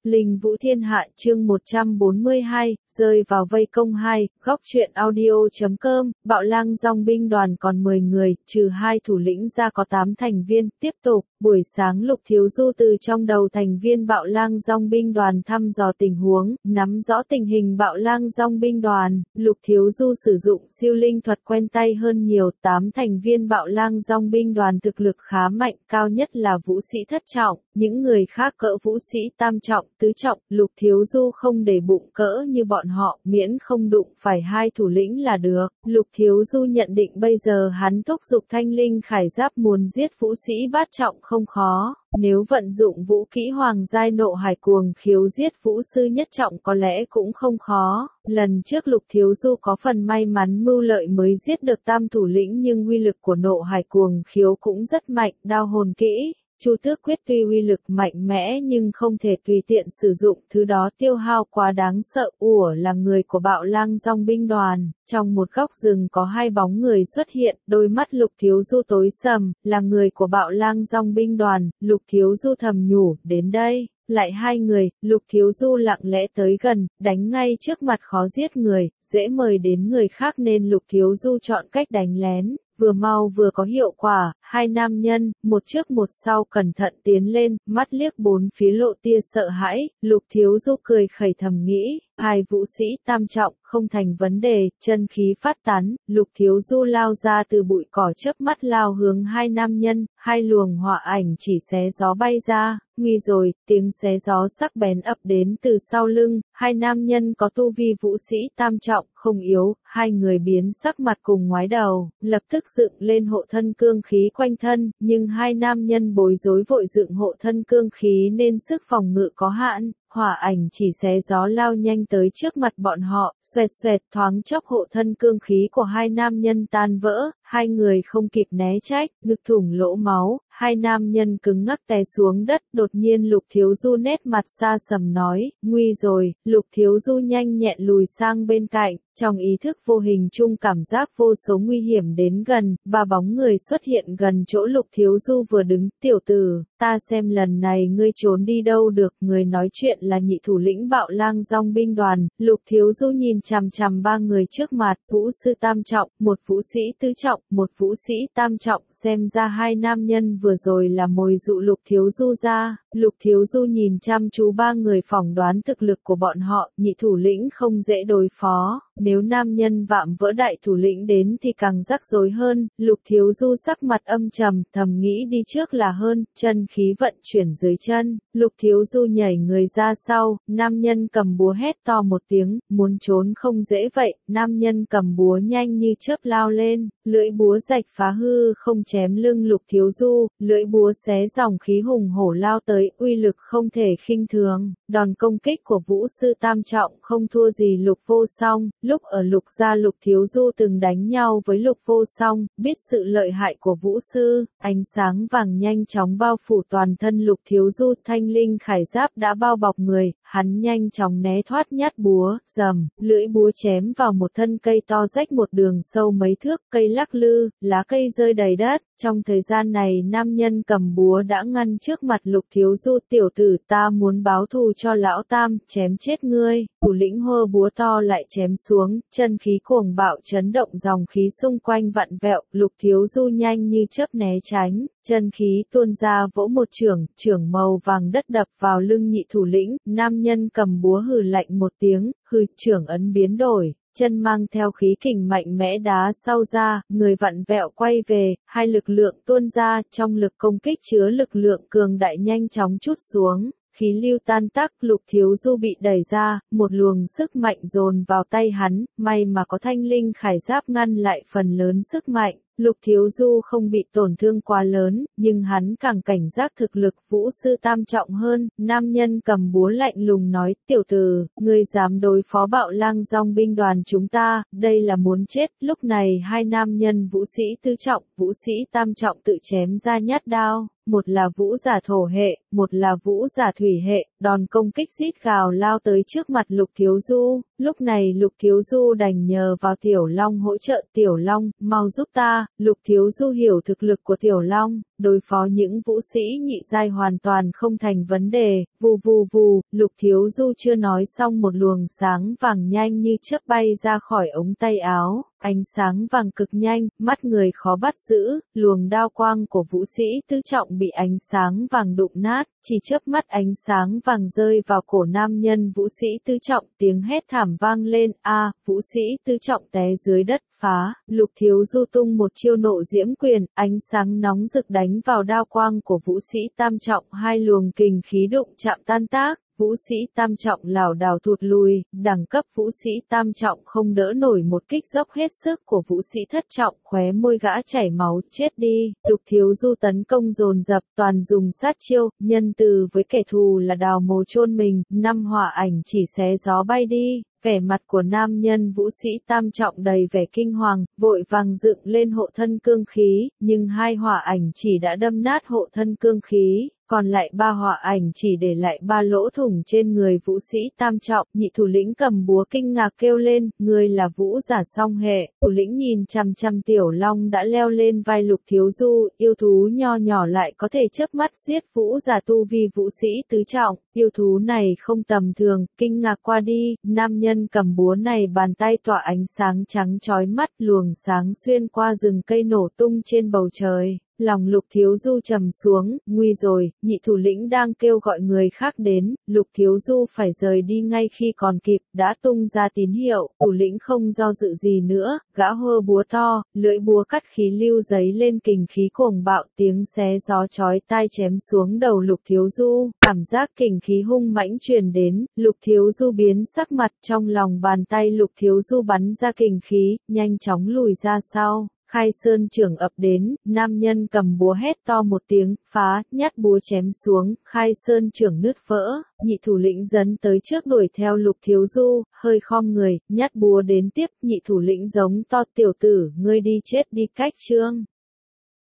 Linh Vũ Thiên Hạ chương 142, rơi vào vây công 2, góc truyện audio.com, Bạo Lang dòng binh đoàn còn 10 người, trừ 2 thủ lĩnh ra có 8 thành viên, tiếp tục, buổi sáng Lục Thiếu Du từ trong đầu thành viên Bạo Lang dòng binh đoàn thăm dò tình huống, nắm rõ tình hình Bạo Lang dòng binh đoàn, Lục Thiếu Du sử dụng siêu linh thuật quen tay hơn nhiều, 8 thành viên Bạo Lang dòng binh đoàn thực lực khá mạnh, cao nhất là vũ sĩ thất trọng, những người khác cỡ vũ sĩ tam trọng, tứ trọng, Lục Thiếu Du không để bụng cỡ như bọn họ, miễn không đụng phải 2 thủ lĩnh là được. Lục Thiếu Du nhận định bây giờ hắn thúc giục thanh linh khải giáp muốn giết vũ sĩ bát trọng không khó, nếu vận dụng vũ kỹ hoàng giai nộ hải cuồng khiếu giết vũ sư nhất trọng có lẽ cũng không khó. Lần trước Lục Thiếu Du có phần may mắn mưu lợi mới giết được tam thủ lĩnh, nhưng uy lực của nộ hải cuồng khiếu cũng rất mạnh, đao hồn kỹ. Chu Tước Quyết tuy uy lực mạnh mẽ nhưng không thể tùy tiện sử dụng, thứ đó tiêu hao quá đáng sợ. Là người của Bạo Lang dòng binh đoàn. Trong một góc rừng có 2 bóng người xuất hiện, đôi mắt Lục Thiếu Du tối sầm, là người của Bạo Lang dòng binh đoàn. Lục Thiếu Du thầm nhủ, đến đây, lại 2 người. Lục Thiếu Du lặng lẽ tới gần, đánh ngay trước mặt khó giết người, dễ mời đến người khác nên Lục Thiếu Du chọn cách đánh lén. Vừa mau vừa có hiệu quả, 2 nam nhân, một trước một sau cẩn thận tiến lên, mắt liếc bốn phía lộ tia sợ hãi, Lục Thiếu Du cười khẩy thầm nghĩ, 2 vũ sĩ tam trọng, không thành vấn đề, chân khí phát tán, Lục Thiếu Du lao ra từ bụi cỏ chớp mắt lao hướng 2 nam nhân, 2 luồng hỏa ảnh chỉ xé gió bay ra, nguy rồi, tiếng xé gió sắc bén ập đến từ sau lưng, 2 nam nhân có tu vi vũ sĩ tam trọng, không yếu, 2 người biến sắc mặt cùng ngoái đầu, lập tức dựng lên hộ thân cương khí quanh thân, nhưng 2 nam nhân bối rối vội dựng hộ thân cương khí nên sức phòng ngự có hạn. Hỏa ảnh chỉ xé gió lao nhanh tới trước mặt bọn họ, xoẹt xoẹt thoáng chốc hộ thân cương khí của 2 nam nhân tan vỡ, 2 người không kịp né trách, ngực thủng lỗ máu, 2 nam nhân cứng ngắc té xuống đất, đột nhiên Lục Thiếu Du nét mặt xa sầm nói, nguy rồi, Lục Thiếu Du nhanh nhẹn lùi sang bên cạnh, trong ý thức vô hình chung cảm giác vô số nguy hiểm đến gần, 3 bóng người xuất hiện gần chỗ Lục Thiếu Du vừa đứng, tiểu tử, ta xem lần này ngươi trốn đi đâu được, người nói chuyện là nhị thủ lĩnh Bạo Lang dòng binh đoàn. Lục Thiếu Du nhìn chằm chằm 3 người trước mặt, vũ sư tam trọng, một vũ sĩ tứ trọng, một vũ sĩ tam trọng, xem ra 2 nam nhân vừa rồi là mồi dụ Lục Thiếu Du ra. Lục Thiếu Du nhìn chăm chú 3 người phỏng đoán thực lực của bọn họ, nhị thủ lĩnh không dễ đối phó, nếu nam nhân vạm vỡ đại thủ lĩnh đến thì càng rắc rối hơn. Lục Thiếu Du sắc mặt âm trầm, thầm nghĩ đi trước là hơn, chân khí vận chuyển dưới chân, Lục Thiếu Du nhảy người ra sau, nam nhân cầm búa hét to một tiếng, muốn trốn không dễ vậy, nam nhân cầm búa nhanh như chớp lao lên, lưỡi búa rạch phá hư không chém lưng Lục Thiếu Du, lưỡi búa xé dòng khí hùng hổ lao tới, uy lực không thể khinh thường, đòn công kích của vũ sư tam trọng không thua gì Lục Vô Song, lúc ở Lục gia Lục Thiếu Du từng đánh nhau với Lục Vô Song, biết sự lợi hại của vũ sư, ánh sáng vàng nhanh chóng bao phủ toàn thân Lục Thiếu Du, thanh linh khải giáp đã bao bọc người, hắn nhanh chóng né thoát nhát búa, rầm, lưỡi búa chém vào một thân cây to rách một đường sâu mấy thước, cây lắc lư, lá cây rơi đầy đất. Trong thời gian này nam nhân cầm búa đã ngăn trước mặt Lục Thiếu Du, tiểu tử ta muốn báo thù cho lão tam, chém chết ngươi, thủ lĩnh hơ búa to lại chém xuống, chân khí cuồng bạo chấn động dòng khí xung quanh vặn vẹo, Lục Thiếu Du nhanh như chớp né tránh, chân khí tuôn ra vỗ một chưởng màu vàng đất đập vào lưng nhị thủ lĩnh, nam nhân cầm búa hừ lạnh một tiếng, chưởng ấn biến đổi. Chân mang theo khí kình mạnh mẽ đá sau ra, người vặn vẹo quay về, 2 lực lượng tuôn ra, trong lực công kích chứa lực lượng cường đại nhanh chóng trút xuống, khí lưu tan tác, Lục Thiếu Du bị đẩy ra, một luồng sức mạnh dồn vào tay hắn, may mà có thanh linh khải giáp ngăn lại phần lớn sức mạnh. Lục Thiếu Du không bị tổn thương quá lớn, nhưng hắn càng cảnh giác thực lực vũ sư tam trọng hơn, nam nhân cầm búa lạnh lùng nói, tiểu tử, ngươi dám đối phó Bạo Lang dòng binh đoàn chúng ta, đây là muốn chết. Lúc này 2 nam nhân vũ sĩ tứ trọng, vũ sĩ tam trọng tự chém ra nhát đao, một là vũ giả thổ hệ, một là vũ giả thủy hệ, đòn công kích rít gào lao tới trước mặt Lục Thiếu Du. Lúc này Lục Thiếu Du đành nhờ vào Tiểu Long hỗ trợ, Tiểu Long, mau giúp ta. Lục Thiếu Du hiểu thực lực của Tiểu Long, đối phó những vũ sĩ nhị giai hoàn toàn không thành vấn đề, vù vù vù, Lục Thiếu Du chưa nói xong một luồng sáng vàng nhanh như chớp bay ra khỏi ống tay áo, ánh sáng vàng cực nhanh, mắt người khó bắt giữ, luồng đao quang của vũ sĩ tứ trọng bị ánh sáng vàng đụng nát, chỉ chớp mắt ánh sáng vàng rơi vào cổ nam nhân vũ sĩ tứ trọng, tiếng hét thảm vang lên, a, vũ sĩ tứ trọng té dưới đất, phá, Lục Thiếu Du tung một chiêu nộ diễm quyền, ánh sáng nóng rực đánh vào đao quang của vũ sĩ tam trọng, hai luồng kình khí đụng chạm tan tác. Vũ sĩ tam trọng lảo đảo thụt lùi, đẳng cấp vũ sĩ tam trọng không đỡ nổi một kích dốc hết sức của vũ sĩ thất trọng, khóe môi gã chảy máu, chết đi. Lục Thiếu Du tấn công dồn dập, toàn dùng sát chiêu, nhân từ với kẻ thù là đào mồ chôn mình, năm hỏa ảnh chỉ xé gió bay đi. Vẻ mặt của nam nhân vũ sĩ tam trọng đầy vẻ kinh hoàng, vội vàng dựng lên hộ thân cương khí, nhưng hai hỏa ảnh chỉ đã đâm nát hộ thân cương khí. Còn lại ba hỏa ảnh chỉ để lại ba lỗ thủng trên người vũ sĩ tam trọng, nhị thủ lĩnh cầm búa kinh ngạc kêu lên, ngươi là vũ giả song hệ, thủ lĩnh nhìn chằm chằm tiểu long đã leo lên vai Lục Thiếu Du, yêu thú nho nhỏ lại có thể chớp mắt giết vũ giả tu vi vũ sĩ tứ trọng, yêu thú này không tầm thường, kinh ngạc qua đi, nam nhân cầm búa này bàn tay tỏa ánh sáng trắng chói mắt, luồng sáng xuyên qua rừng cây nổ tung trên bầu trời. Lòng Lục Thiếu Du trầm xuống, nguy rồi, nhị thủ lĩnh đang kêu gọi người khác đến, Lục Thiếu Du phải rời đi ngay khi còn kịp, đã tung ra tín hiệu, thủ lĩnh không do dự gì nữa, gã hơ búa to, lưỡi búa cắt khí lưu giấy lên kình khí cuồng bạo, tiếng xé gió chói tai chém xuống đầu Lục Thiếu Du, cảm giác kình khí hung mãnh truyền đến, Lục Thiếu Du biến sắc mặt, trong lòng bàn tay Lục Thiếu Du bắn ra kình khí, nhanh chóng lùi ra sau. Khai Sơn trưởng ập đến, nam nhân cầm búa hét to một tiếng, phá, nhát búa chém xuống, Khai Sơn trưởng nứt vỡ, nhị thủ lĩnh dấn tới trước đuổi theo Lục Thiếu Du, hơi khom người, nhát búa đến tiếp, nhị thủ lĩnh giống to tiểu tử, ngươi đi chết đi cách chương.